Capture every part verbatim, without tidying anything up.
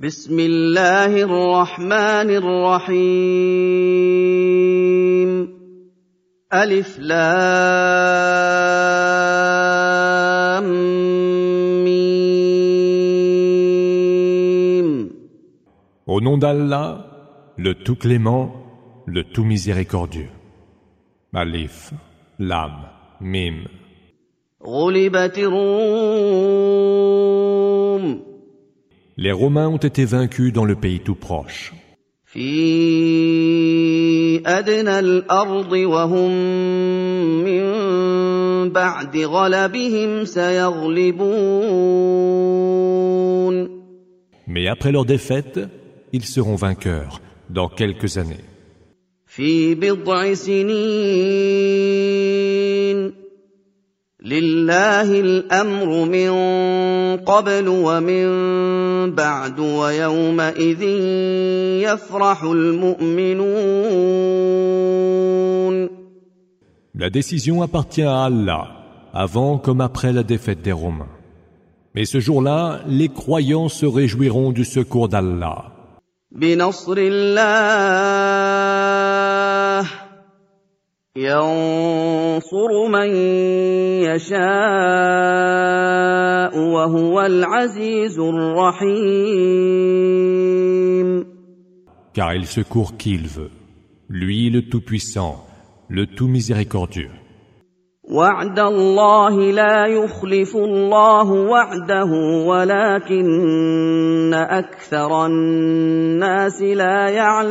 بسم الله الرحمن الرحيم ألف لام ميم. Au nom d'Allah, le tout clément, le tout miséricordieux. Alif, Lam, Mim. غلبت الروم. Les Romains ont été vaincus dans le pays tout proche. في أدنى الأرض وهم من بعد غلبهم سيغلبون. Mais après leur défaite, ils seront vainqueurs dans quelques années. في بضع سنين لله الأمر من قبل ومن بعد ويومئذ يفرح المؤمنون. La décision appartient à Allah, avant comme après la défaite des Romains. Mais ce jour-là, les croyants se réjouiront du secours d'Allah. بنصر الله ينصر من يشاء وهو العزيز الرحيم. Car il secourt qui il veut, lui le Tout-Puissant, le Tout Miséricordieux. وعد الله لا يخلف الله وعده ولكن أكثر الناس لا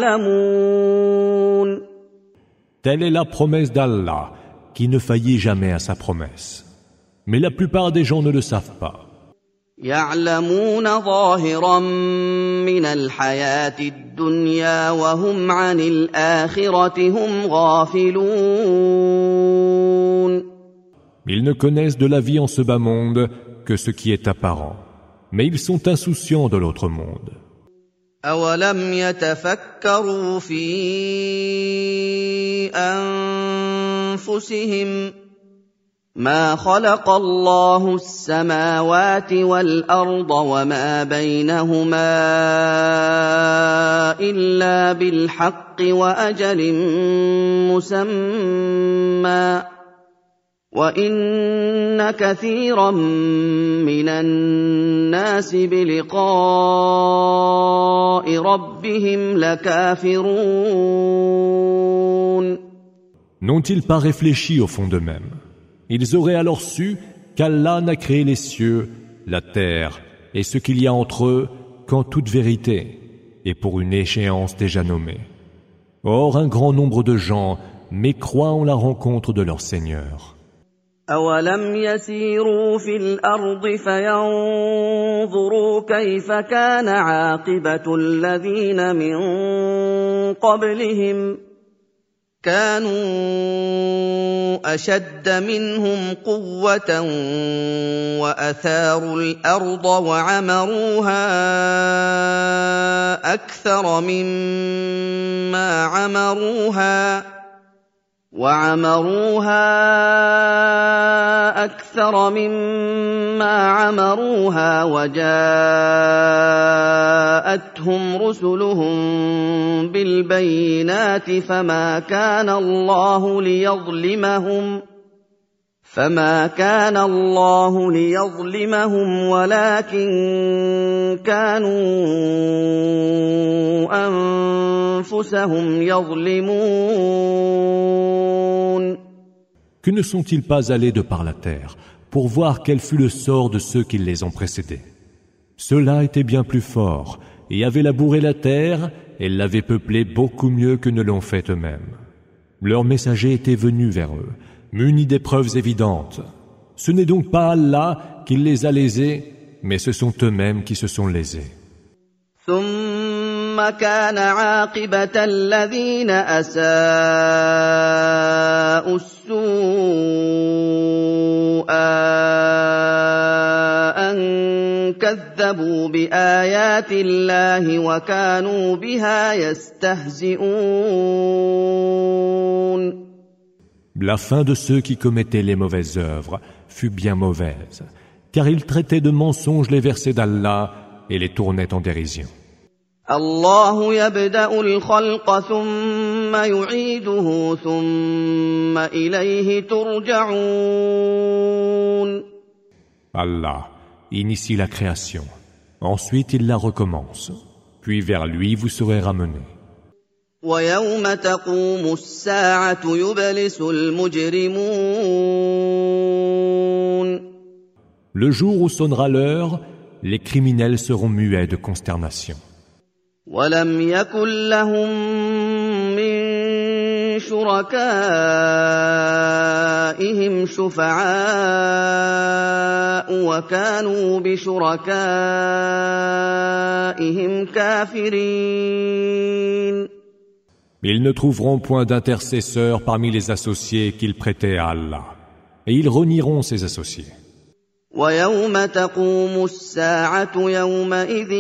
يعلمون. Telle est la promesse d'Allah, qui ne faillit jamais à sa promesse. Mais la plupart des gens ne le savent pas. يعلمون ظاهرا من الحياة الدنيا وهم عن الآخرة هم غافلون. Ils ne connaissent de la vie en ce bas monde que ce qui est apparent, mais ils sont insouciants de l'autre monde. أولم يتفكروا في أنفسهم ما خلق الله السماوات والأرض وما بينهما إلا بالحق وأجل مسمى وإن كثيرا من الناس بلقاء ربهم لكافرون. N'ont-ils pas réfléchi au fond d'eux-mêmes? Ils auraient alors su qu'Allah n'a créé les cieux, la terre et ce qu'il y a entre eux qu'en toute vérité et pour une échéance déjà nommée. Or, un grand nombre de gens mécroient en la rencontre de leur Seigneur. أولم يسيروا في الأرض فينظروا كيف كان عاقبة الذين من قبلهم كانوا أشد منهم قوة وأثاروا الأرض وعمروها أكثر مما عمروها وعمروها أكثر مما عمروها وجاءتهم رسلهم بالبينات فما كان الله ليظلمهم فما كان الله ليظلمهم ولكن كانوا أنفسهم يظلمون. Que ne sont-ils pas allés de par la terre pour voir quel fut le sort de ceux qui les ont précédés? Ceux-là étaient bien plus forts et avaient labouré la terre et l'avaient peuplée beaucoup mieux que ne l'ont fait eux-mêmes. Leurs messagers étaient venus vers eux, munis des preuves évidentes. Ce n'est donc pas Allah qui les a lésés, mais ce sont eux-mêmes qui se sont lésés. ثم كان عاقبة الذين أساءوا السوء أن كذبوا بآيات الله وكانوا بها يستهزئون. La fin de ceux qui commettaient les mauvaises œuvres fut bien mauvaise, car ils traitaient de mensonges les versets d'Allah et les tournaient en dérision. الله يبدأ الخلق ثم يعيده ثم إليه ترجعون. Allah initie la création, ensuite il la recommence, puis vers lui vous serez ramenés. ويوم تقوم الساعة يبلس المجرمون. Le jour où sonnera l'heure, les criminels seront muets de consternation. وَلَمْ يَكُنْ لَهُم مِّن شُرَكَائِهِمْ شُفَعَاءُ وَكَانُوا بِشُرَكَائِهِمْ كَافِرِينَ. Ils ne trouveront point d'intercesseurs parmi les associés qu'ils prêtaient à Allah, et ils renieront ses associés. وَيَوْمَ تَقُومُ السَّاعَةُ يَوْمَئِذٍ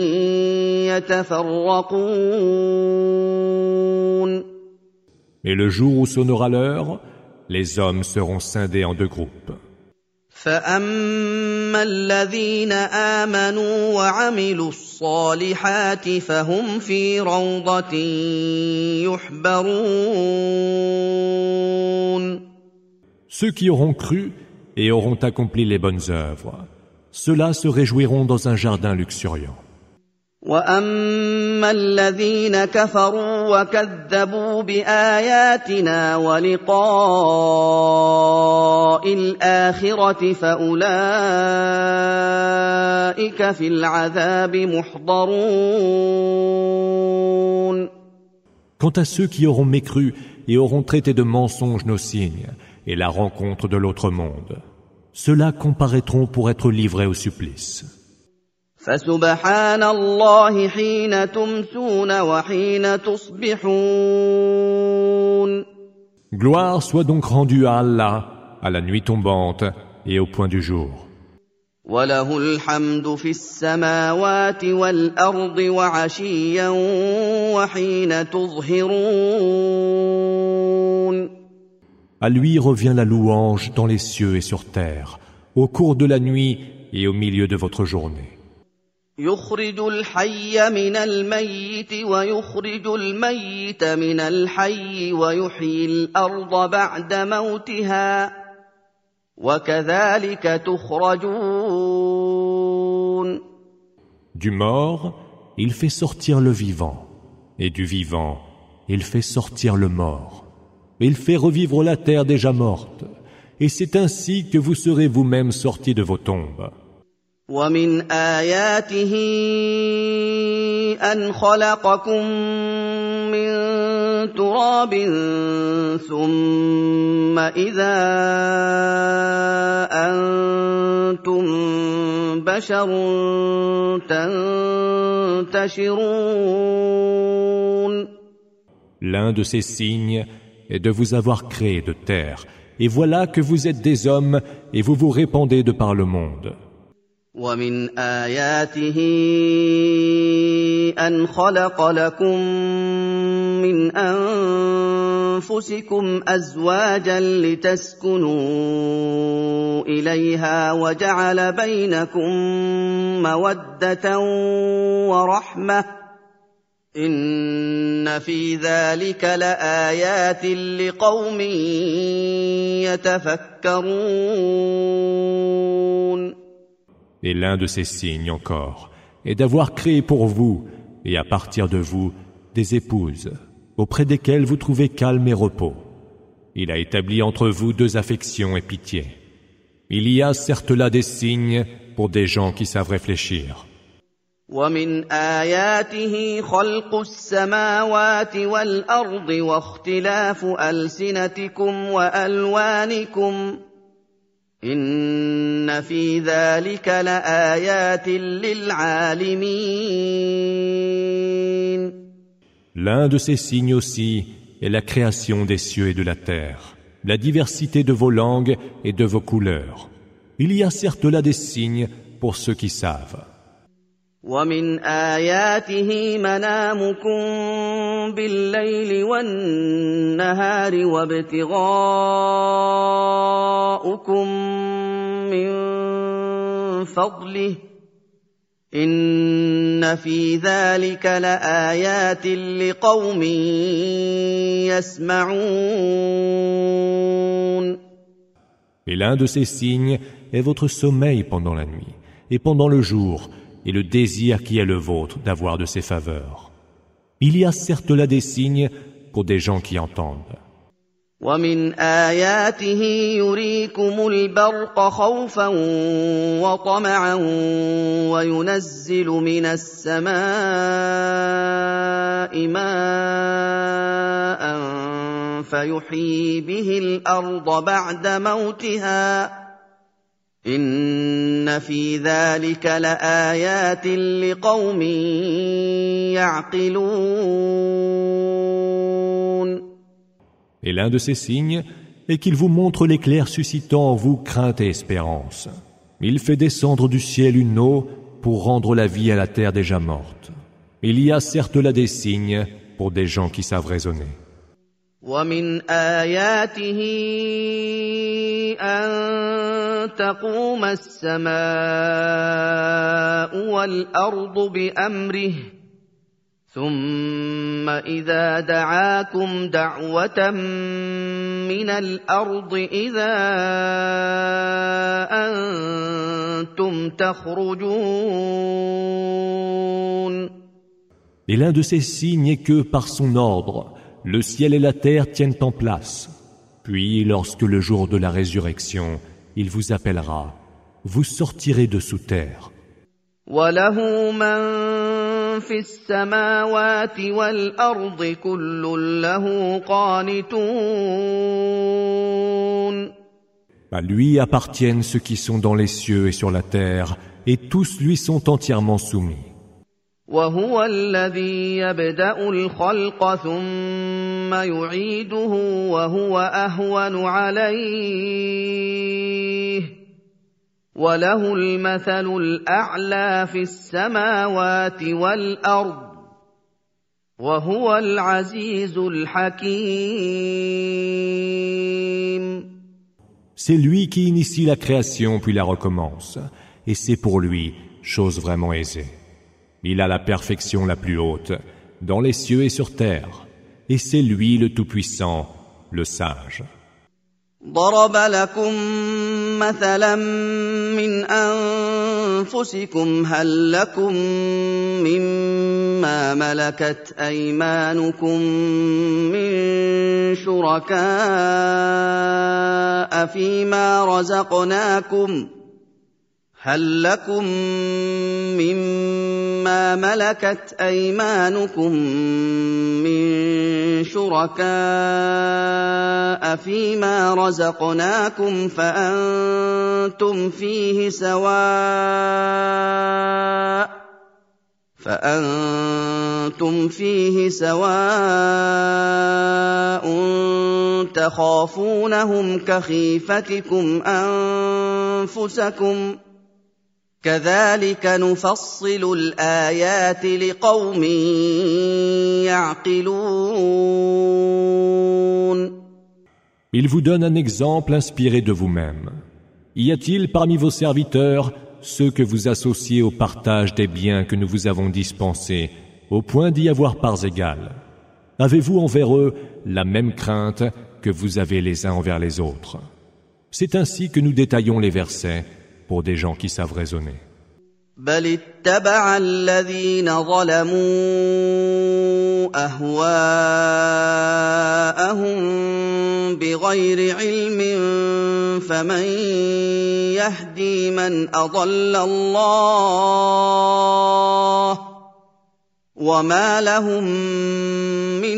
يَتَفَرَّقُونَ. Et le jour où sonnera l'heure, les hommes seront scindés en deux groupes. فَأَمَّا الَّذِينَ آمَنُوا وَعَمِلُوا الصَّالِحَاتِ فَهُمْ فِي رَوْضَةٍ يُحْبَرُونَ. Ceux qui auront cru et auront accompli les bonnes œuvres, ceux-là se réjouiront dans un jardin luxuriant. وَأَمَّا الَّذِينَ كَفَرُوا وَكَذَّبُوا بِآيَاتِنَا وَلِقَاءِ الْآخِرَةِ فَأُولَٰئِكَ فِي الْعَذَابِ مُحْضَرُونَ. Quant à ceux qui auront mécru et auront traité de mensonges nos signes et la rencontre de l'autre monde, ceux-là comparaîtront pour être livrés au supplice. فَسُبْحَانَ اللَّهِ حِينَ تُمْسُونَ وَحِينَ تُصْبِحُونَ. Gloire soit donc rendue à Allah, à la nuit tombante et au point du jour. وَلَهُ الْحَمْدُ فِي السَّمَاوَاتِ وَالْأَرْضِ وَعَشِيًّا وَحِينَ تُظْهِرُونَ. À lui revient la louange dans les cieux et sur terre, au cours de la nuit et au milieu de votre journée. يُخْرِجُ الْحَيَّ مِنَ الْمَيِّتِ وَيُخْرِجُ الْمَيِّتَ مِنَ الْحَيِّ وَيُحْيِي الْأَرْضَ بَعْدَ مَوْتِهَا وَكَذَلِكَ تُخْرَجُونَ. Du mort, il fait sortir le vivant, et du vivant, il fait sortir le mort. Il fait revivre la terre déjà morte, et c'est ainsi que vous serez vous-même sortis de vos tombes. وَمِنْ آيَاتِهِ أَنْ خَلَقَكُم مِّن تُرَابٍ ثُمَّ إِذَا أَنتُم بَشَرٌ تَنتَشِرُونَ. L'un de ces signes est de vous avoir créé de terre, et voilà que vous êtes des hommes et vous vous répandez de par le monde. وَمِنْ آيَاتِهِ أَنْ خَلَقَ لَكُم مِّنْ أَنفُسِكُمْ أَزْوَاجًا لِّتَسْكُنُوا إِلَيْهَا وَجَعَلَ بَيْنَكُم مَّوَدَّةً وَرَحْمَةً ۚ إِنَّ فِي ذَلِكَ لَآيَاتٍ لِّقَوْمٍ يَتَفَكَّرُونَ. Et l'un de ces signes encore est d'avoir créé pour vous, et à partir de vous, des épouses, auprès desquelles vous trouvez calme et repos. Il a établi entre vous deux affections et pitié. Il y a certes là des signes pour des gens qui savent réfléchir. وَمِنْ آيَاتِهِ خَلْقُ السَّمَاوَاتِ وَالْأَرْضِ وَاخْتِلَافُ أَلْسِنَتِكُمْ وَأَلْوَانِكُمْ إِنَّ فِي ذَلِكَ لَآيَاتٍ لِّلْعَالِمِينَ. L'un de ces signes aussi est la création des cieux et de la terre, la diversité de vos langues et de vos couleurs. Il y a certes là des signes pour ceux qui savent. وَمِنْ آيَاتِهِ مَنَامُكُمْ بِاللَّيْلِ وَالنَّهَارِ وَابْتِغَاؤُكُمْ مِنْ فَضْلِهِ إن في ذلك لآيات لقوم يسمعون. Et l'un de ces signes est votre sommeil pendant la nuit et pendant le jour, et le désir qui est le vôtre d'avoir de ses faveurs. Il y a certes là des signes pour des gens qui entendent. ومن آياته يريكم البرق خوفا وطمعا وينزل من السماء ماء فيحيي به الأرض بعد موتها إن في ذلك لآيات لقوم يعقلون. Et l'un de ces signes est qu'il vous montre l'éclair suscitant en vous crainte et espérance. Il fait descendre du ciel une eau pour rendre la vie à la terre déjà morte. Il y a certes là des signes pour des gens qui savent raisonner. ومن آياته أن تقوم السماء والأرض بأمره ثم إذا دعاكم دعوة من الأرض إذا أنتم تخرجون. Et l'un de ces signes est que, par son ordre, le ciel et la terre tiennent en place. Puis, lorsque le jour de la résurrection, il vous appellera, vous sortirez de sous terre. وَلَهُ مَن فِي السَّمَاوَاتِ وَالْأَرْضِ كُلٌّ لَّهُ قَانِتُونَ. À lui appartiennent ceux qui sont dans les cieux et sur la terre, et tous lui sont entièrement soumis. وَهُوَ الَّذِي يَبْدَأُ الْخَلْقَ ثُمَّ يُعِيدُهُ وَهُوَ أَهْوَنُ عَلَيْهِ وَلَهُ الْمَثَلُ الْأَعْلَى فِي السَّمَاوَاتِ وَالْأَرْضِ وَهُوَ الْعَزِيزُ الْحَكِيمُ. C'est lui qui initie la création puis la recommence, et c'est pour lui chose vraiment aisée. Il a la perfection la plus haute, dans les cieux et sur terre, et c'est lui le Tout-Puissant, le Sage. ضرب لكم مثلا من أنفسكم هل لكم مما ملكت أيمانكم من شركاء فيما رزقناكم هل لكم مما ملكت أيمانكم من شركاء فيما رزقناكم فأنتم فيه سواء فأنتم فيه سواء تخافونهم كخيفتكم أنفسكم كذلك نفصل الآيات لقوم يعقلون. Il vous donne un exemple inspiré de vous-même. Y a-t-il parmi vos serviteurs ceux que vous associez au partage des biens que nous vous avons dispensés, au point d'y avoir parts égales? Avez-vous envers eux la même crainte que vous avez les uns envers les autres? C'est ainsi que nous détaillons les versets pour des gens qui savent raisonner. بل اتبع الذين ظلموا أهواءهم بغير علم فمن يهدي من أضل الله وما لهم من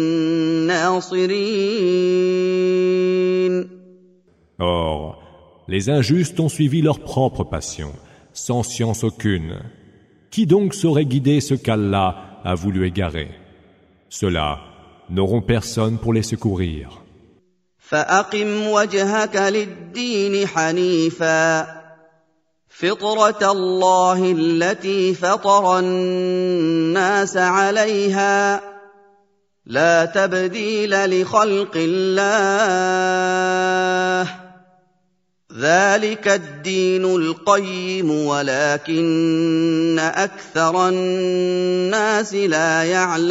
ناصرين. Or, les injustes ont suivi leur propre passion, sans science aucune. Qui donc saurait guider ce qu'Allah a voulu égarer? Ceux-là n'auront personne pour les secourir. فأقم وجهك للدين حنيفا فطرة الله التي فطر الناس عليها لا تبديل لخلق الله ذلك الدين القيم ولكن أكثر الناس لا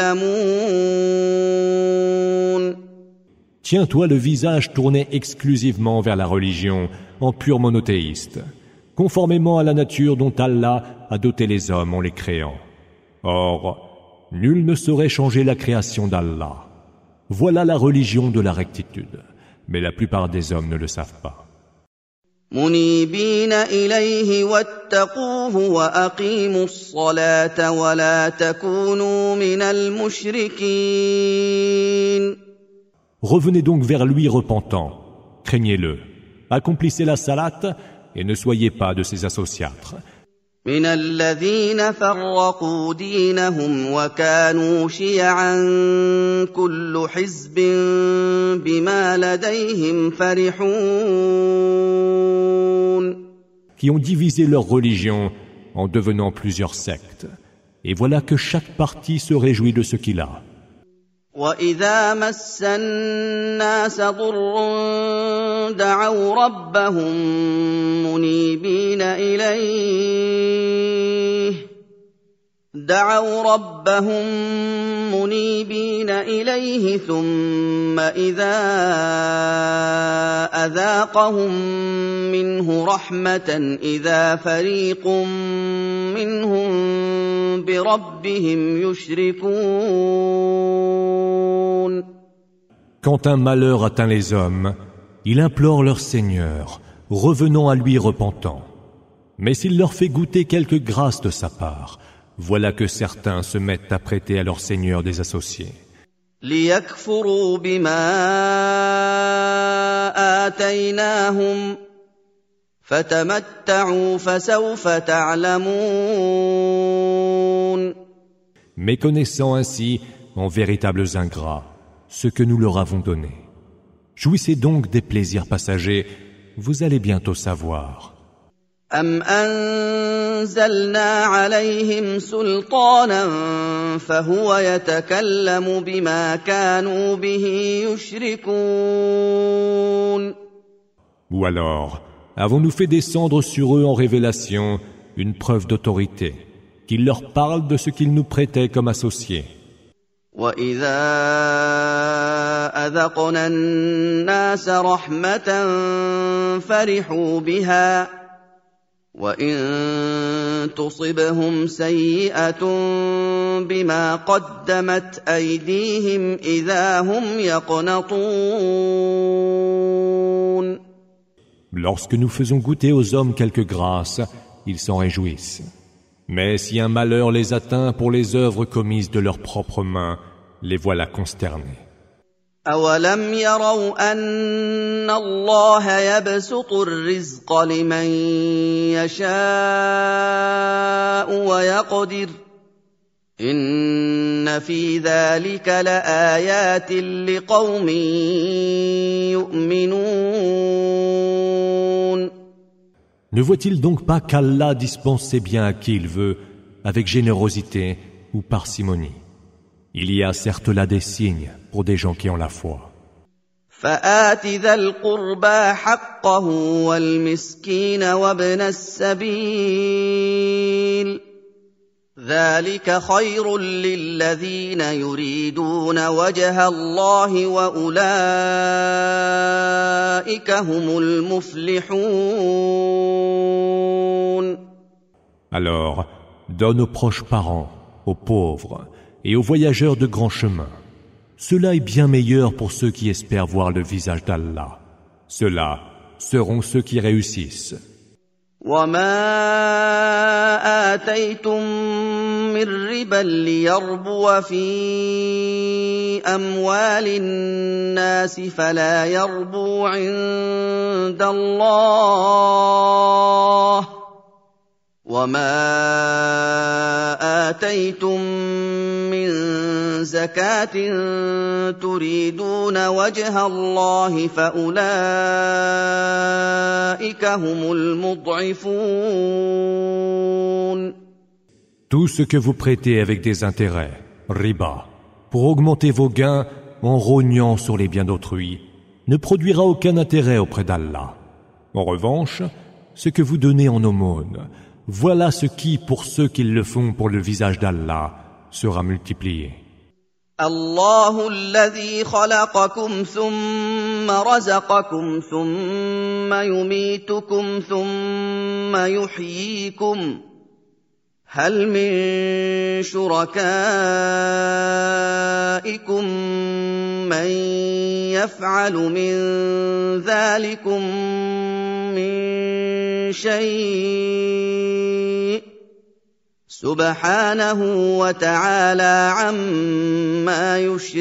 يعلمون. Tiens-toi le visage tourné exclusivement vers la religion, en pur monothéiste, conformément à la nature dont Allah a doté les hommes en les créant. Or, nul ne saurait changer la création d'Allah. Voilà la religion de la rectitude, mais la plupart des hommes ne le savent pas. منيبين إليه واتقوه وأقيموا الصلاة ولا تكونوا من المشركين. Revenez donc vers lui repentants, craignez-le, accomplissez la salate et ne soyez pas de ses associatres. من الذين فرقوا دينهم وكانوا شيعا كل حزب بما لديهم فرحون. Qui ont divisé leur religion en devenant plusieurs sectes. Et voilà que chaque parti se réjouit de ce qu'il a. وَإِذَا مَسَّ النَّاسَ ضُرٌّ دَعَوْا رَبَّهُم مُنِيبِينَ إِلَيْهِ دَعَوْا رَبَّهُم مُنِيبِينَ إِلَيْهِ ثُمَّ إِذَا أَذَاقَهُم مِّنْهُ رَحْمَةً إِذَا فَرِيقٌ مِّنْهُم بِرَبِّهِمْ يُشْرِكُونَ. Quand un malheur atteint les hommes, ils implorent leur Seigneur, revenant à lui repentant. Mais s'il leur fait goûter quelque grâce de sa part, voilà que certains se mettent à prêter à leur Seigneur des associés. لِيَكْفُرُوا بِمَا آتَيْنَاهُمْ فَتَمَتَّعُوا فَسَوْفَ تَعْلَمُونَ. Méconnaissant ainsi, en véritables ingrats, ce que nous leur avons donné. Jouissez donc des plaisirs passagers, vous allez bientôt savoir. أَمْ أَنزَلْنَا عَلَيْهِمْ سُلْطَانًا فَهُوَ يَتَكَلَّمُ بِمَا كَانُوا بِهِ يُشْرِكُونَ. Ou alors, avons-nous fait descendre sur eux en révélation une preuve d'autorité, qu'il leur parle de ce qu'ils nous prêtaient comme associés. وَإِذَا أَذَقْنَا النَّاسَ رَحْمَةً فَرِحُوا بِهَا وَإِن تُصِبْهُمْ سَيِّئَةٌ بِمَا قَدَّمَتْ أَيْدِيهِمْ إِذَا هُمْ يَقْنَطُونَ. Lorsque nous faisons goûter aux hommes quelque grâce, ils s'en réjouissent. Mais si un malheur les atteint pour les œuvres commises de leurs propres mains, les voilà consternés. أَوَلَمْ يَرَوْا أَنَّ اللَّهَ يَبْسُطُ الرِّزْقَ لِمَن يَشَاءُ وَيَقْدِرُ إِنَّ فِي ذَلِكَ لَآيَاتٍ لِقَوْمٍ يُؤْمِنُونَ. Ne voit-il donc pas qu'Allah dispense ses biens à qui il veut, avec générosité ou parcimonie? Il y a certes là des signes pour des gens qui ont la foi. فَآتِ ذَا الْقُرْبَى حَقَّهُ وَالْمِسْكِينَ وَابْنَ السَّبِيلِ ذَلِكَ خَيْرٌ لِّلَّذِينَ يُرِيدُونَ وَجْهَ اللَّهِ وَأُولَٰئِكَ هُمُ الْمُفْلِحُونَ. Alors, donne aux proches parents, aux pauvres et aux voyageurs de grand chemin. Cela est bien meilleur pour ceux qui espèrent voir le visage d'Allah. Ceux-là seront ceux qui réussissent. وَمَا آتَيْتُم مِّن رِّبًا لِّيَرْبُوَ فِي أَمْوَالِ النَّاسِ فَلَا يَرْبُو عِندَ اللَّهِ وَمَا آتَيْتُم مِّن زَكَاةٍ تُرِيدُونَ وَجْهَ اللَّهِ فَأُولَٰئِكَ هُمُ الْمُضْعِفُونَ. Tout ce que vous prêtez avec des intérêts, riba, pour augmenter vos gains en rognant sur les biens d'autrui, ne produira aucun intérêt auprès d'Allah. En revanche, ce que vous donnez en aumône, voilà ce qui, pour ceux qui le font pour le visage d'Allah, sera multiplié. الله الذي خلقكم ثم رزقكم ثم يميتكم ثم يحييكم هل من شركائكم من يفعل من ذلكم من شيء سبحانه وتعالى عما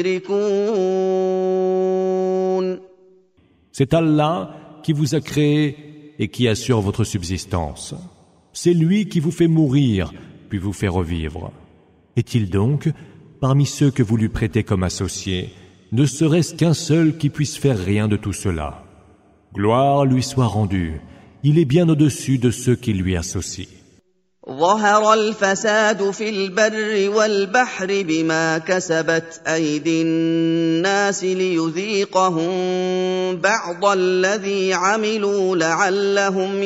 يشركون. C'est Allah qui vous a créé et qui assure votre subsistance. C'est lui qui vous fait mourir, puis vous fait revivre. Est-il donc, parmi ceux que vous lui prêtez comme associés, ne serait-ce qu'un seul qui puisse faire rien de tout cela? Gloire lui soit rendue. Il est bien au-dessus de ceux qui lui associent. ظهر الفساد في البر والبحر بما كسبت أيدي الناس ليذيقهم بعض الذي عملوا لعلهم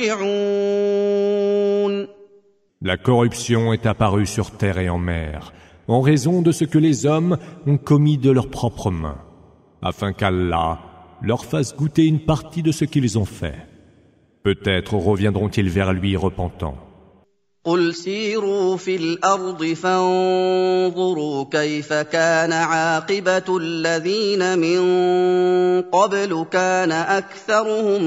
يرجعون. La corruption est apparue sur terre et en mer, en raison de ce que les hommes ont commis de leurs propres mains, afin qu'Allah leur fasse goûter une partie de ce qu'ils ont fait. Peut-être reviendront-ils vers lui repentants. قل سيروا في الأرض فانظروا كيف كان عاقبة الذين من قبل كان أكثرهم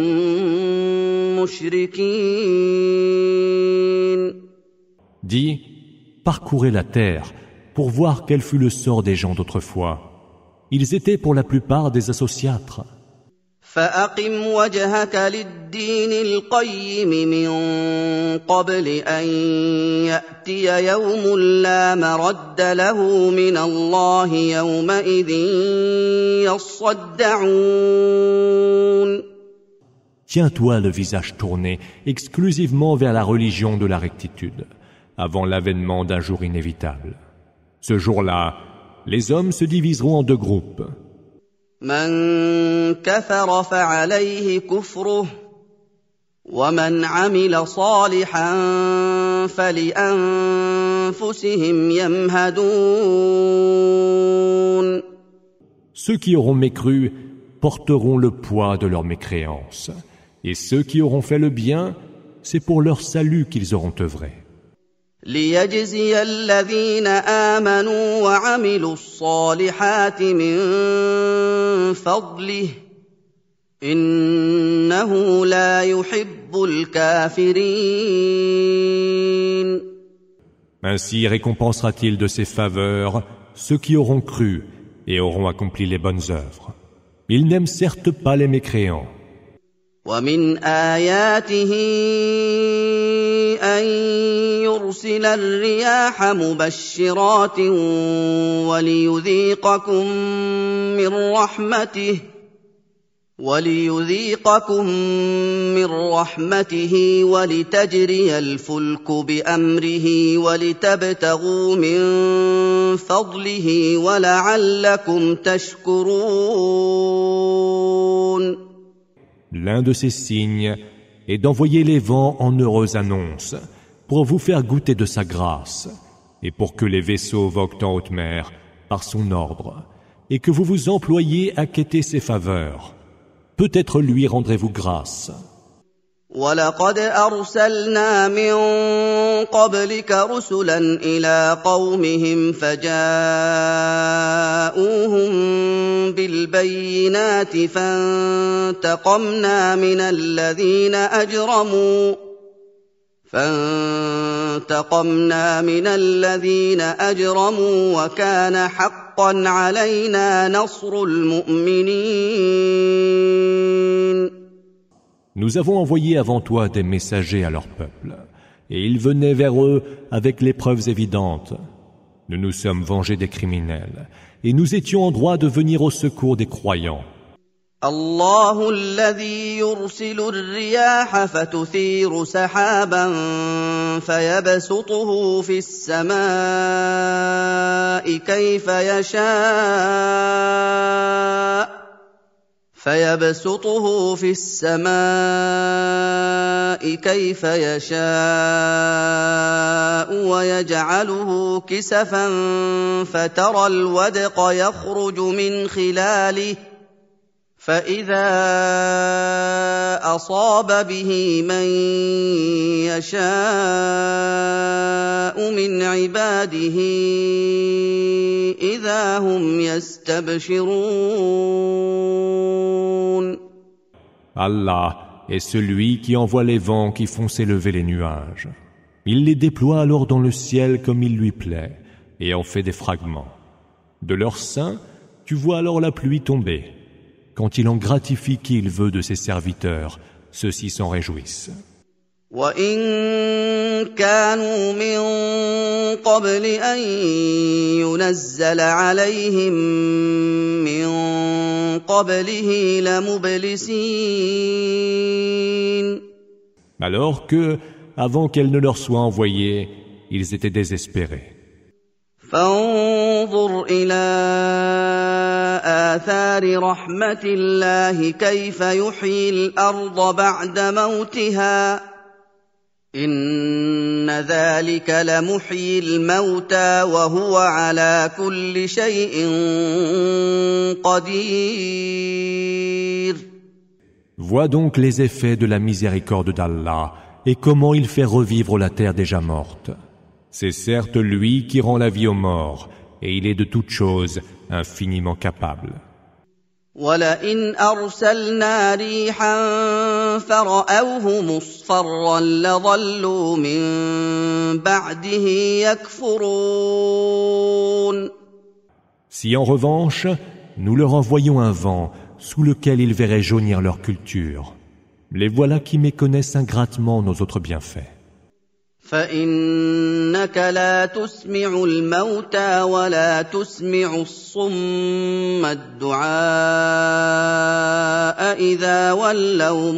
مشركين. Dis, parcourez la terre pour voir quel fut le sort des gens d'autrefois. Ils étaient pour la plupart des associatres. فأقم وجهك للدين القيم من قبل أن يأتي يوم لا مرد له من الله يومئذ يصدعون. Tiens-toi le visage tourné exclusivement vers la religion de la rectitude, avant l'avènement d'un jour inévitable. Ce jour-là, les hommes se diviseront en deux groupes. من كفر فعليه كفره ومن عمل صالحا فلأنفسهم يمهدون. Ceux qui auront mécru porteront le poids de leur mécréance, et ceux qui auront fait le bien, c'est pour leur salut qu'ils auront œuvré. ليجزي الذين آمنوا وعملوا الصالحات من فضله إنه لا يحب الكافرين. Ainsi récompensera-t-il de ses faveurs ceux qui auront cru et auront accompli les bonnes œuvres. Il n'aime certes pas les mécréants. ومن آياته أن يرسل الرياح مبشرات وليذيقكم من رحمته وليذيقكم من رحمته ولتجري الفلك بأمره ولتبتغوا من فضله ولعلكم تشكرون. L'un de ces signes est d'envoyer les vents en heureuses annonces pour vous faire goûter de sa grâce et pour que les vaisseaux voguent en haute mer par son ordre et que vous vous employiez à quêter ses faveurs. Peut-être lui rendrez-vous grâce. وَلَقَدْ أَرْسَلْنَا مِن قَبْلِكَ رُسُلًا إِلَىٰ قَوْمِهِمْ فَجَاءُوهُم بِالْبَيِّنَاتِ فَانتَقَمْنَا مِنَ الَّذِينَ أَجْرَمُوا فَانتَقَمْنَا مِنَ الَّذِينَ أَجْرَمُوا وَكَانَ حَقًّا عَلَيْنَا نَصْرُ الْمُؤْمِنِينَ. Nous avons envoyé avant toi des messagers à leur peuple, et ils venaient vers eux avec les preuves évidentes. Nous nous sommes vengés des criminels, et nous étions en droit de venir au secours des croyants. الله الذي يرسل الرياح فتثير سحابا فيبسطه في السماء كيف يشاء فيبسطه في السماء كيف يشاء ويجعله كسفا فترى الودق يخرج من خلاله فإذا أصاب به من يشاء من عباده إذا هم يستبشرون. Allah est celui qui envoie les vents qui font s'élever les nuages. Il les déploie alors dans le ciel comme il lui plaît et en fait des fragments. De leur sein, tu vois alors la pluie tomber. Quand il en gratifie qui il veut de ses serviteurs, ceux-ci s'en réjouissent. وَإِن كَانُوا مِن قَبْلِ أَن يُنَزَّلَ عَلَيْهِم مِّن قَبْلِهِ لَمُبْلِسِينَ. Alors que, avant qu'elle ne leur soit envoyée, ils étaient désespérés. فانظر إلى آثار رحمة الله كيف يحيي الأرض بعد موتها إن ذلك لمحيي الموتى وهو على كل شيء قدير. Vois donc les effets de la miséricorde d'Allah et comment il fait revivre la terre déjà morte. C'est certes lui qui rend la vie aux morts, et il est de toutes choses infiniment capable. وَلَئِنْ أَرْسَلْنَا رِيحًا فَرَأَوْهُ مُصْفَرًّا لَظَلُّوا مِن بَعْدِهِ يَكْفُرُونَ. Si en revanche, nous leur envoyons un vent sous lequel ils verraient jaunir leur culture, les voilà qui méconnaissent ingratement nos autres bienfaits. فإنك لا تسمع الموتى ولا تسمع الصم الدعاء إذا ولوا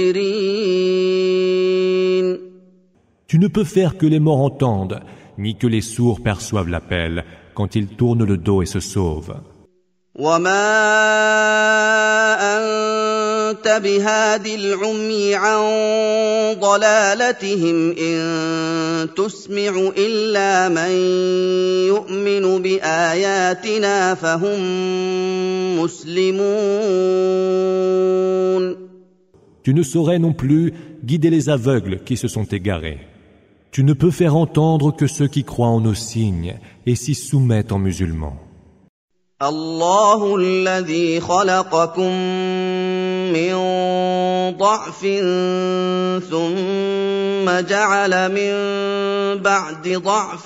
مدبرين. Tu ne peux faire que les morts entendent, ni que les sourds perçoivent l'appel quand ils tournent le dos et se sauvent. وما أنت بهاد العمي عن ضلالتهم إن تسمع إلا من يؤمن بآياتنا فهم مسلمون. Tu ne saurais non plus guider les aveugles qui se sont égarés. Tu ne peux faire entendre que ceux qui croient en nos signes et s'y soumettent en musulmans. الله الذي خلقكم من ضعف ثم جعل من بعد ضعف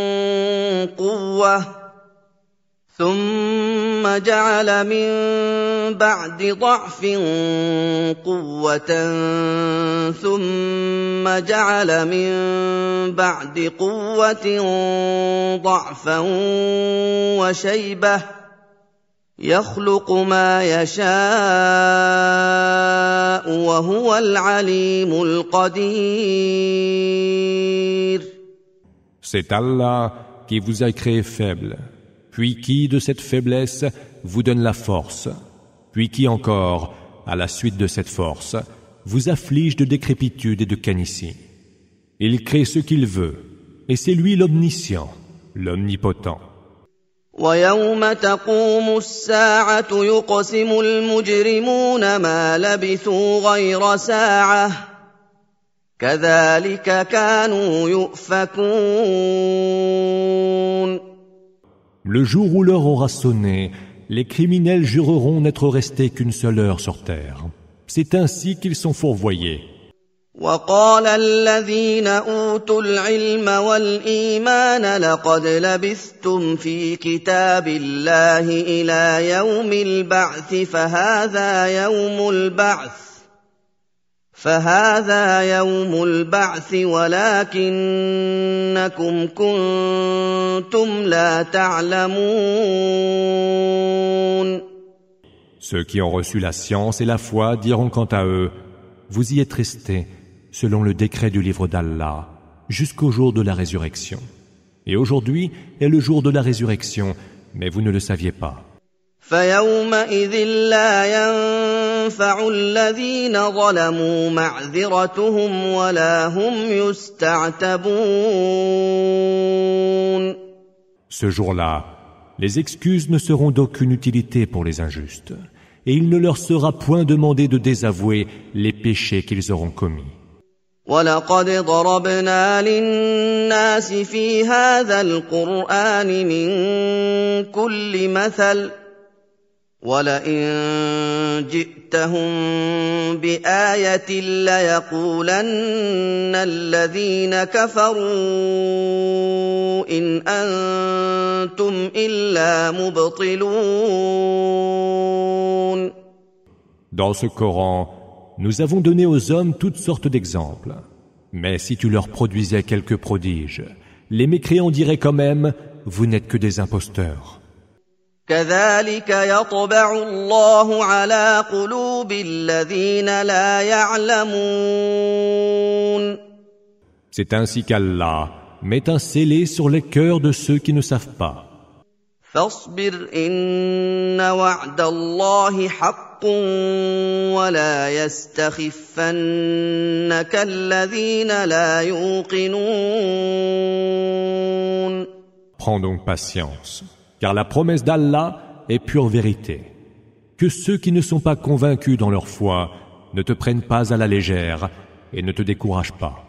قوة ثم جعل من بعد ضعف قوة ثم جعل من بعد قوة ضعفا وشيبة يخلق ما يشاء وهو العليم القدير. C'est Allah qui vous a créé faible, puis qui, de cette faiblesse, vous donne la force, puis qui encore, à la suite de cette force, vous afflige de décrépitude et de canicie. Il crée ce qu'il veut, et c'est lui l'omniscient, l'omnipotent. ويوم تقوم الساعة يقسم المجرمون ما لبثوا غير ساعة كذلك كانوا يؤفكون. Le jour où l'heure aura sonné, les criminels jureront n'être restés qu'une seule heure sur terre. C'est ainsi qu'ils sont fourvoyés. وقال الذين أوتوا العلم والإيمان لقد لبثتم في كتاب الله إلى يوم البعث فهذا يوم البعث فهذا يوم البعث ولكنكم كنتم لا تعلمون. Ceux qui ont reçu la science et la foi diront quant à eux, vous y êtes restés selon le décret du livre d'Allah, jusqu'au jour de la résurrection. Et aujourd'hui est le jour de la résurrection, mais vous ne le saviez pas. فيومئذ لا ينفع الذين ظلموا معذرتهم ولا هم يستعتبون. Ce jour-là, les excuses ne seront d'aucune utilité pour les injustes, et il ne leur sera point demandé de désavouer les péchés qu'ils auront commis. وَلَقَدْ ضَرَبْنَا لِلنَّاسِ فِي هَذَا الْقُرْآنِ مِنْ كُلِّ مَثَلٍ وَلَئِن جِئْتَهُم بِآيَةٍ لَّيَقُولَنَّ الَّذِينَ كَفَرُوا إِنْ أَنتُمْ إِلَّا مُبْطِلُونَ. Dans ce Coran, nous avons donné aux hommes toutes sortes d'exemples. Mais si tu leur produisais quelques prodiges, les mécréants diraient quand même « Vous n'êtes que des imposteurs ». كَذَلِكَ يَطْبَعُ اللَّهُ عَلَىٰ قُلُوبِ الَّذِينَ لَا يَعْلَمُونَ. C'est ainsi qu'Allah met un scellé sur les cœurs de ceux qui ne savent pas. فاصبر إن وعد الله حق ولا يستخفنك الذين لا يوقنون. Prends donc patience, car la promesse d'Allah est pure vérité. Que ceux qui ne sont pas convaincus dans leur foi ne te prennent pas à la légère et ne te découragent pas.